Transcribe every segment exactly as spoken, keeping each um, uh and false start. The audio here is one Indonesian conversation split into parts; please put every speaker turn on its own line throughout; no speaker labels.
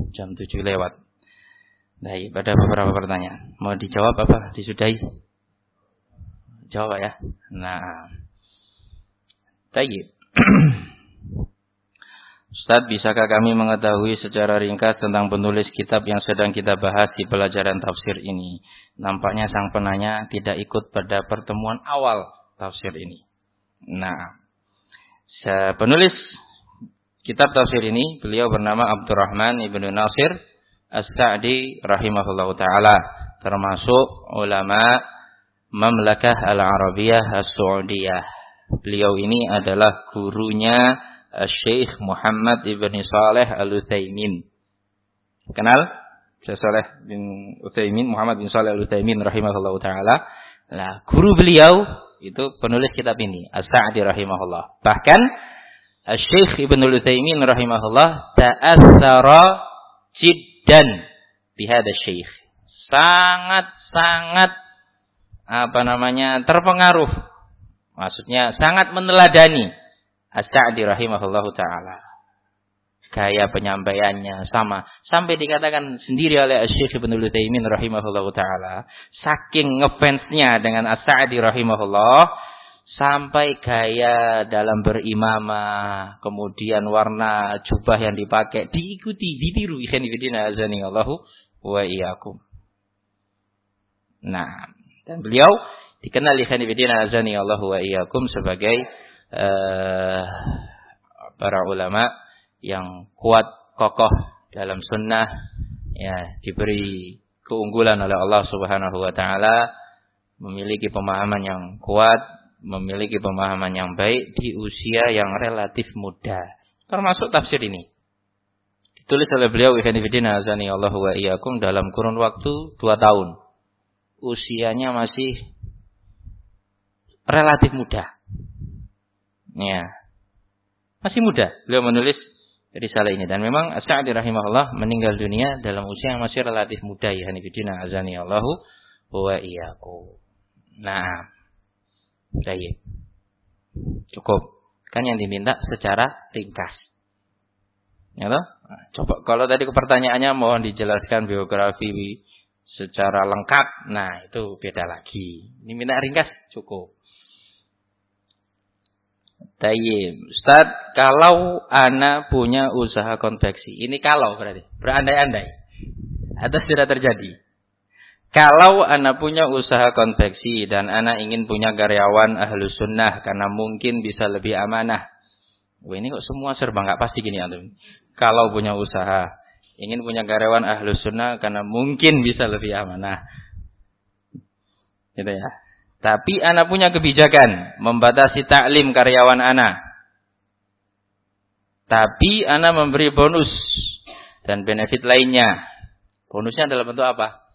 jam tujuh lewat. Baik, pada beberapa pertanyaan. Mau dijawab apa? Disudahi? Jawab ya. Nah. Baik. Ustaz, bisakah kami mengetahui secara ringkas tentang penulis kitab yang sedang kita bahas di pelajaran tafsir ini? Nampaknya sang penanya tidak ikut pada pertemuan awal tafsir ini. Nah, penulis kitab tafsir ini, beliau bernama Abdurrahman Ibnu Nasir As-Sa'di rahimahullahu ta'ala, termasuk ulama Mamlakah Al-Arabiyah As-Saudiyah. Beliau ini adalah gurunya Syekh Muhammad Ibn Saleh Al-Utsaimin. Kenal? Syekh Saleh bin Utsaimin, Muhammad bin Saleh Al-Utsaimin rahimahullahu ta'ala. Nah, guru beliau itu penulis kitab ini, As-Sa'di rahimahullah. Bahkan Syekh Ibn Al-Utsaimin rahimahullah ta'athara jiddan bihada syekh. Sangat-sangat apa namanya terpengaruh. Maksudnya sangat meneladani As-Sa'di rahimahullahu ta'ala. Gaya penyampaiannya sama. Sampai dikatakan sendiri oleh Syekh Ibn Al-Utsaimin rahimahullahu ta'ala. Saking ngefansnya dengan As-Sa'di rahimahullah. Sampai gaya dalam berimamah. Kemudian warna jubah yang dipakai. Diikuti, ditiru. Ikhwanifidina azani Allahu wa iyyakum. Nah, dan beliau dikenal ikhwanifidina azani Allahu wa iyyakum sebagai Uh, para ulama yang kuat, kokoh dalam sunnah, ya, diberi keunggulan oleh Allah Subhanahu wa ta'ala, memiliki pemahaman yang kuat, memiliki pemahaman yang baik di usia yang relatif muda. Termasuk tafsir ini ditulis oleh beliau ikhwanifidina azani Allahu wa iyyakum dalam kurun waktu dua tahun. Usianya masih relatif muda. Ya, masih muda beliau menulis risalah ini, dan memang As-Sa'di rahimahullah meninggal dunia dalam usia yang masih relatif muda, ya hanifidina azani Allahu wa iyyakum. Nah, baik, cukup kan yang diminta secara ringkas, ya toh? Nah, coba kalau tadi pertanyaannya mohon dijelaskan biografi secara lengkap, nah itu beda lagi. Ini minta ringkas cukup. Tayyib, Ustaz, kalau ana punya usaha konveksi, ini kalau berarti berandai-andai atau sudah terjadi. Kalau ana punya usaha konveksi dan ana ingin punya karyawan ahlu sunnah karena mungkin bisa lebih amanah. Wah, ini kok semua serba nggak pasti gini antum. Kalau punya usaha, ingin punya karyawan ahlu sunnah karena mungkin bisa lebih amanah, gitu ya. Tapi ana punya kebijakan membatasi taklim karyawan ana. Tapi ana memberi bonus dan benefit lainnya. Bonusnya dalam bentuk apa?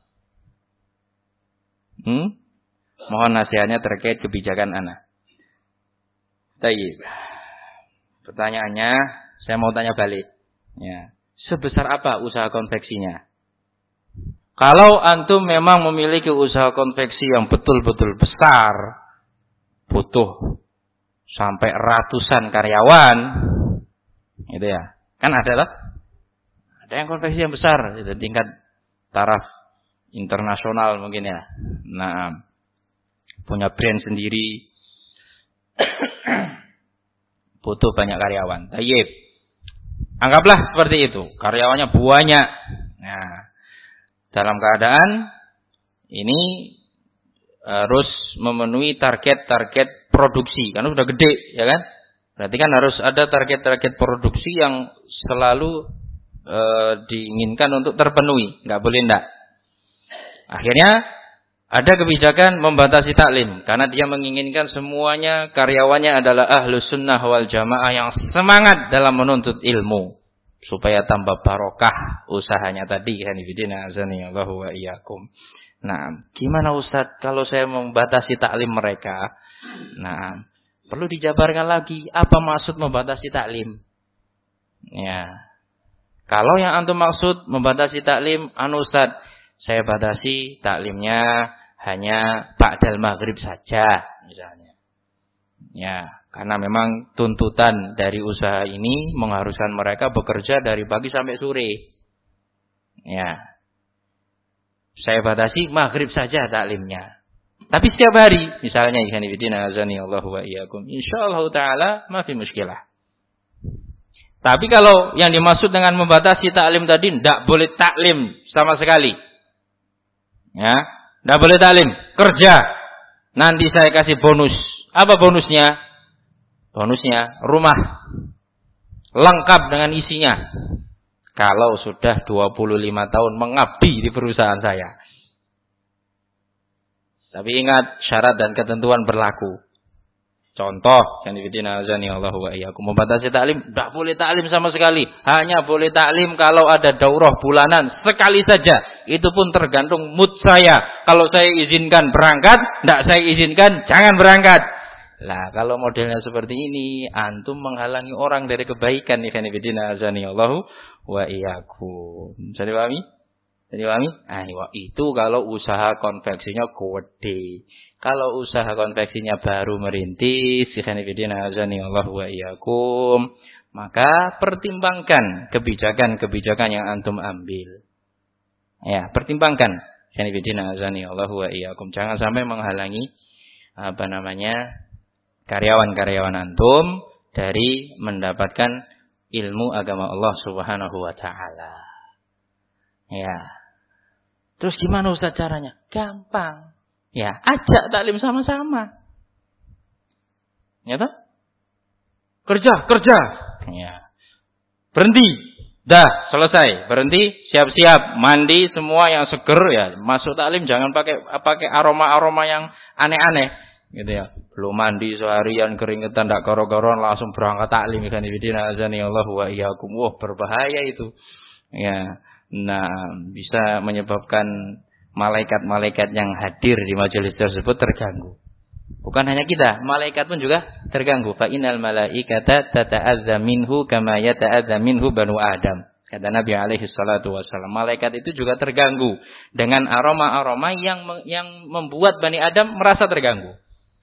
Hmm? Mohon nasihatnya terkait kebijakan ana. Baik. Pertanyaannya, saya mau tanya balik. Ya. Sebesar apa usaha konveksinya? Kalau antum memang memiliki usaha konveksi yang betul-betul besar, butuh sampai ratusan karyawan, gitu ya. Kan ada lah. Ada yang konveksi yang besar, itu tingkat taraf internasional mungkin ya. Nah, punya brand sendiri, butuh banyak karyawan. Tayyib. Anggaplah seperti itu, karyawannya banyak. Nah, dalam keadaan ini harus memenuhi target-target produksi. Karena sudah gede, ya kan? Berarti kan harus ada target-target produksi yang selalu e, diinginkan untuk terpenuhi. Nggak boleh enggak. Akhirnya ada kebijakan membatasi taklim. Karena dia menginginkan semuanya karyawannya adalah ahlus sunnah wal jamaah yang semangat dalam menuntut ilmu. Supaya tambah barokah usahanya tadi. Hanifidina azani Allahu wa iyyakum. Nah, gimana Ustaz kalau saya membatasi taklim mereka? Nah, perlu dijabarkan lagi apa maksud membatasi taklim. Ya. Kalau yang antum maksud membatasi taklim, anu Ustaz, saya batasi taklimnya hanya ba'dal maghrib saja misalnya. Ya. Karena memang tuntutan dari usaha ini mengharuskan mereka bekerja dari pagi sampai sore. Ya. Saya batasi maghrib saja taklimnya. Tapi setiap hari, misalnya ikhwan fillah azani Allah wa iyyakum, insyaallah taala ma fi muskilah. Tapi kalau yang dimaksud dengan membatasi taklim tadi, tidak boleh taklim sama sekali. Ya, tidak boleh taklim, kerja. Nanti saya kasih bonus. Apa bonusnya? Bonusnya rumah lengkap dengan isinya. Kalau sudah dua puluh lima tahun mengabdi di perusahaan saya. Tapi ingat, syarat dan ketentuan berlaku. Contoh, yang dibidina azani Allah wa iyyakum, membatasi taklim, tidak boleh taklim sama sekali. Hanya boleh taklim kalau ada daurah bulanan sekali saja. Itu pun tergantung mood saya. Kalau saya izinkan berangkat, tidak saya izinkan jangan berangkat. Lah, kalau modelnya seperti ini, antum menghalangi orang dari kebaikan. Yang dibidina azani Allah wa iyyakum. Bisa dipahami? Bisa dipahami? Ah, itu kalau usaha konveksinya gede. Kalau usaha konveksinya baru merintis, Allah wa iyyakum, maka pertimbangkan kebijakan-kebijakan yang antum ambil. Ya, pertimbangkan. Allah wa iyyakum. Jangan sampai menghalangi apa namanya karyawan-karyawan antum dari mendapatkan ilmu agama Allah Subhanahu wa taala. Ya. Terus gimana Ustaz caranya? Gampang. Ya, ajak taklim sama-sama. Ya toh? Kerja, kerja. Ya. Berhenti. Dah, selesai. Berhenti, siap-siap, mandi semua yang seger ya. Masuk taklim jangan pakai pakai aroma-aroma yang aneh-aneh, gitu ya. Belum mandi seharian keringetan ndak koro-koron langsung berangkat taklim kan ibidina azani Allah wa iyyakum. Wah, berbahaya itu. Ya. Nah, bisa menyebabkan malaikat-malaikat yang hadir di majelis tersebut terganggu. Bukan hanya kita, malaikat pun juga terganggu. Fa innal malaikata tata'adza minhu kama yata'adza minhu banu Adam. Kata Nabi alaihi salatu wasallam, malaikat itu juga terganggu dengan aroma-aroma yang yang membuat Bani Adam merasa terganggu.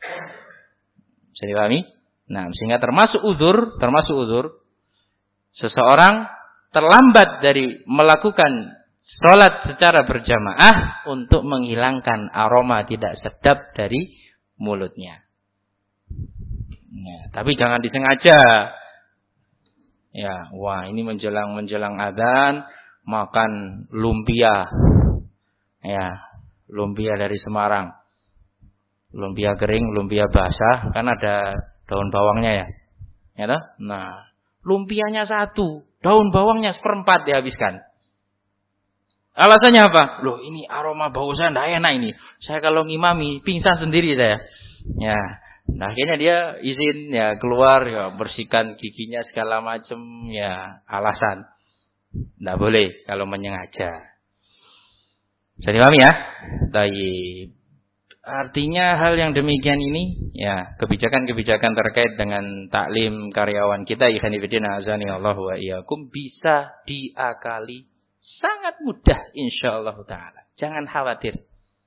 Bisa dipahami? Nah, sehingga termasuk uzur, termasuk uzur seseorang terlambat dari melakukan sholat secara berjamaah untuk menghilangkan aroma tidak sedap dari mulutnya. Ya, tapi jangan disengaja. Ya, wah ini menjelang menjelang adzan makan lumpia. Ya, lumpia dari Semarang. Lumpia kering, lumpia basah, kan ada daun bawangnya ya. Ya toh? Nah, lumpianya satu, daun bawangnya seperempat dihabiskan. Alasannya apa? Loh, ini aroma bau saya tidak enak ini. Saya kalau ngimami pingsan sendiri saya. Ya, nah akhirnya dia izin ya keluar ya bersihkan giginya segala macam ya alasan. Tidak boleh kalau menyengaja. Bisa dipahami ya? Baik. Artinya hal yang demikian ini ya kebijakan-kebijakan terkait dengan taklim karyawan kita ikhwan fillah azani Allah wa iyyakum bisa diakali sangat mudah insyaallah taala. Jangan khawatir.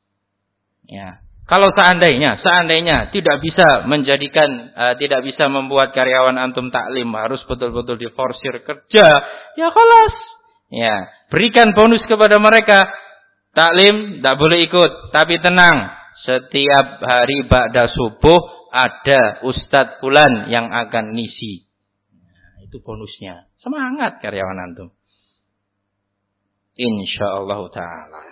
Ya. Kalau seandainya seandainya tidak bisa menjadikan uh, tidak bisa membuat karyawan antum taklim harus betul-betul diforsir kerja, ya khalas. Ya, berikan bonus kepada mereka. Taklim tidak boleh ikut, tapi tenang. Setiap hari ba'da subuh ada Ustadz Fulan yang akan ngisi. Nah, itu bonusnya. Semangat karyawan antum. Insyaallah taala.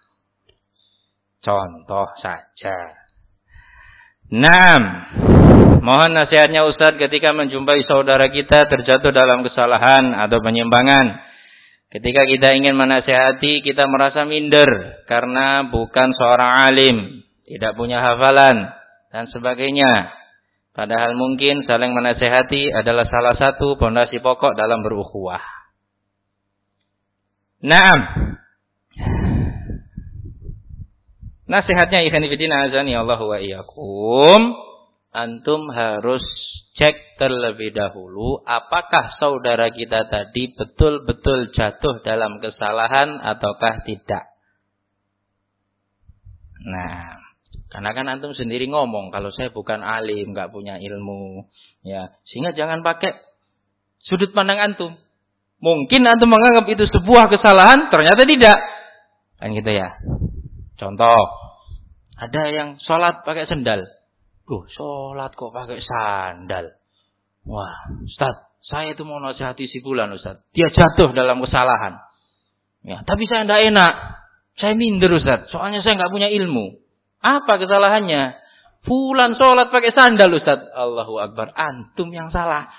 Contoh saja. Naam. Mohon nasihatnya Ustadz ketika menjumpai saudara kita terjatuh dalam kesalahan atau penyimpangan. Ketika kita ingin menasihati, kita merasa minder karena bukan seorang alim, tidak punya hafalan dan sebagainya. Padahal mungkin saling menasihati adalah salah satu pondasi pokok dalam berukhuwah. Naam. Nasihatnya ikhwan fillah azani Allah wa iyyakum, antum harus cek terlebih dahulu apakah saudara kita tadi betul-betul jatuh dalam kesalahan ataukah tidak. Nah, karena kan antum sendiri ngomong kalau saya bukan alim, enggak punya ilmu, ya. Sehingga jangan pakai sudut pandang antum. Mungkin antum menganggap itu sebuah kesalahan, ternyata tidak. Kan gitu ya. Contoh, ada yang sholat pakai sendal. Duh, sholat kok pakai sandal. Wah, Ustaz, saya itu mau nasihati si fulan, Ustaz. Dia jatuh dalam kesalahan. Ya, tapi saya tidak enak. Saya minder, Ustaz. Soalnya saya nggak punya ilmu. Apa kesalahannya? Fulan sholat pakai sandal, Ustaz. Allahu Akbar. Antum yang salah.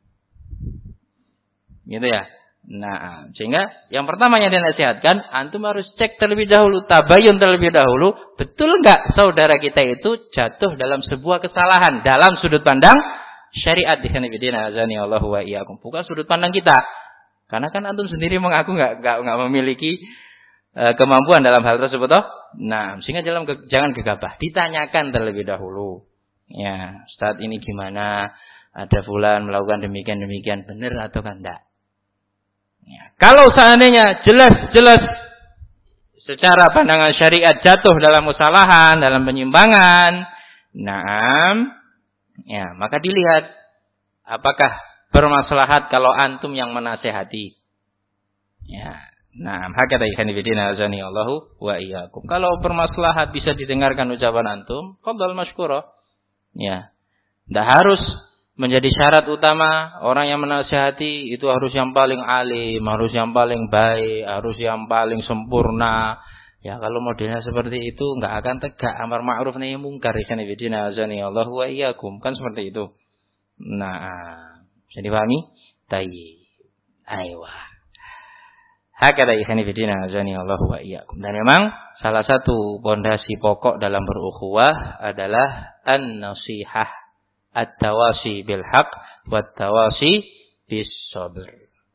Gitu ya. Nah, sehingga yang pertama yang dinasihatkan, antum harus cek terlebih dahulu, tabayun terlebih dahulu, betul enggak saudara kita itu jatuh dalam sebuah kesalahan dalam sudut pandang syariat. Dikhanibidina azani Allahu wa iyyakum. Bukan sudut pandang kita. Karena kan antum sendiri mengaku enggak enggak, enggak memiliki uh, kemampuan dalam hal tersebut toh. Nah, sehingga dalam ke, jangan gegabah, ditanyakan terlebih dahulu. Ya, Ustaz ini gimana? Ada fulan melakukan demikian-demikian, benar atau kan enggak? Ya. Kalau seandainya jelas-jelas secara pandangan syariat jatuh dalam kesalahan, dalam penyimpangan, naam, ya, maka dilihat apakah bermaslahat kalau antum yang menasehati. Ya, naam, hakata ikhwanifidina azani Allahu wa iyyakum. Kalau bermaslahat bisa didengarkan ucapan antum, qadal masykurah. Ya, tidak harus menjadi syarat utama orang yang menasihati itu harus yang paling alim, harus yang paling baik, harus yang paling sempurna. Ya, kalau modelnya seperti itu enggak akan tegak amar ma'ruf nahi munkar. Ikhwanifidina azani Allahu wa iyyakum. Kan seperti itu. Nah, bisa dipahami? Tayyib. Aywa. Hakada ikhwanifidina azani Allahu wa iyyakum. Dan memang salah satu pondasi pokok dalam berukhuwah adalah an-nasihah. At-tawasi bil haq wa at-tawasi bis sabr.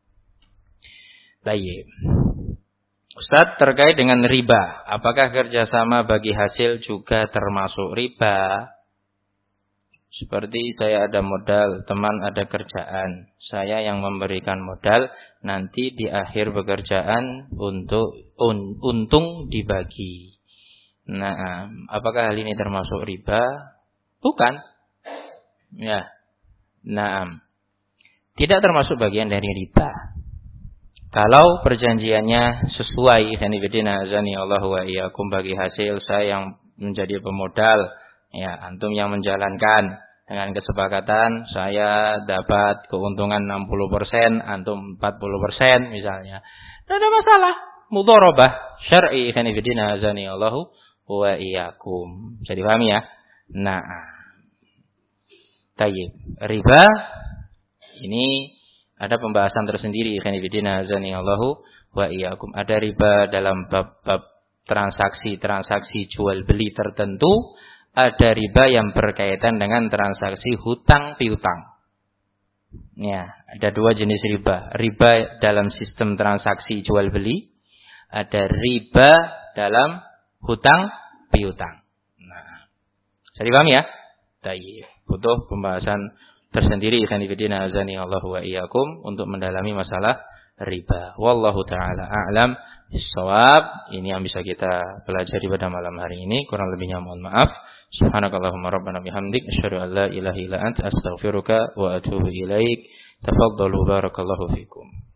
Baik. Ustaz, terkait dengan riba, apakah kerjasama bagi hasil juga termasuk riba? Seperti saya ada modal, teman ada kerjaan, saya yang memberikan modal, nanti di akhir pekerjaan untuk un, untung dibagi. Nah, apakah hal ini termasuk riba? Bukan. Ya, naam. Tidak termasuk bagian dari riba. Kalau perjanjiannya sesuai, hanifidina azani Allahu wa iyyakum, bagi hasil saya yang menjadi pemodal, ya, antum yang menjalankan dengan kesepakatan saya dapat keuntungan enam puluh persen, antum empat puluh persen misalnya. Tidak ada masalah. Mudharabah syar'i, hanifidina azani Allahu wa iyyakum. Bisa dipahami ya? Nah, tayyib. Riba ini ada pembahasan tersendiri, khanifidina azani Allahu wa iyyakum. Ada riba dalam bab-bab transaksi-transaksi jual beli tertentu, ada riba yang berkaitan dengan transaksi hutang piutang. Ya, ada dua jenis riba. Riba dalam sistem transaksi jual beli, ada riba dalam hutang piutang. Nah, bisa dipahami ya? Tayyib. Butuh pembahasan tersendiri, khanifidina azani Allahu wa iyyakum, untuk mendalami masalah riba. Wallahu taala a'lam bissawab. Ini yang bisa kita pelajari pada malam hari ini. Kurang lebihnya mohon maaf. Subhanakallahumma rabbana bihamdik asyhadu an la ilaha illa anta astaghfiruka wa atubu ilaik. Tafaddalu barakallahu fikum.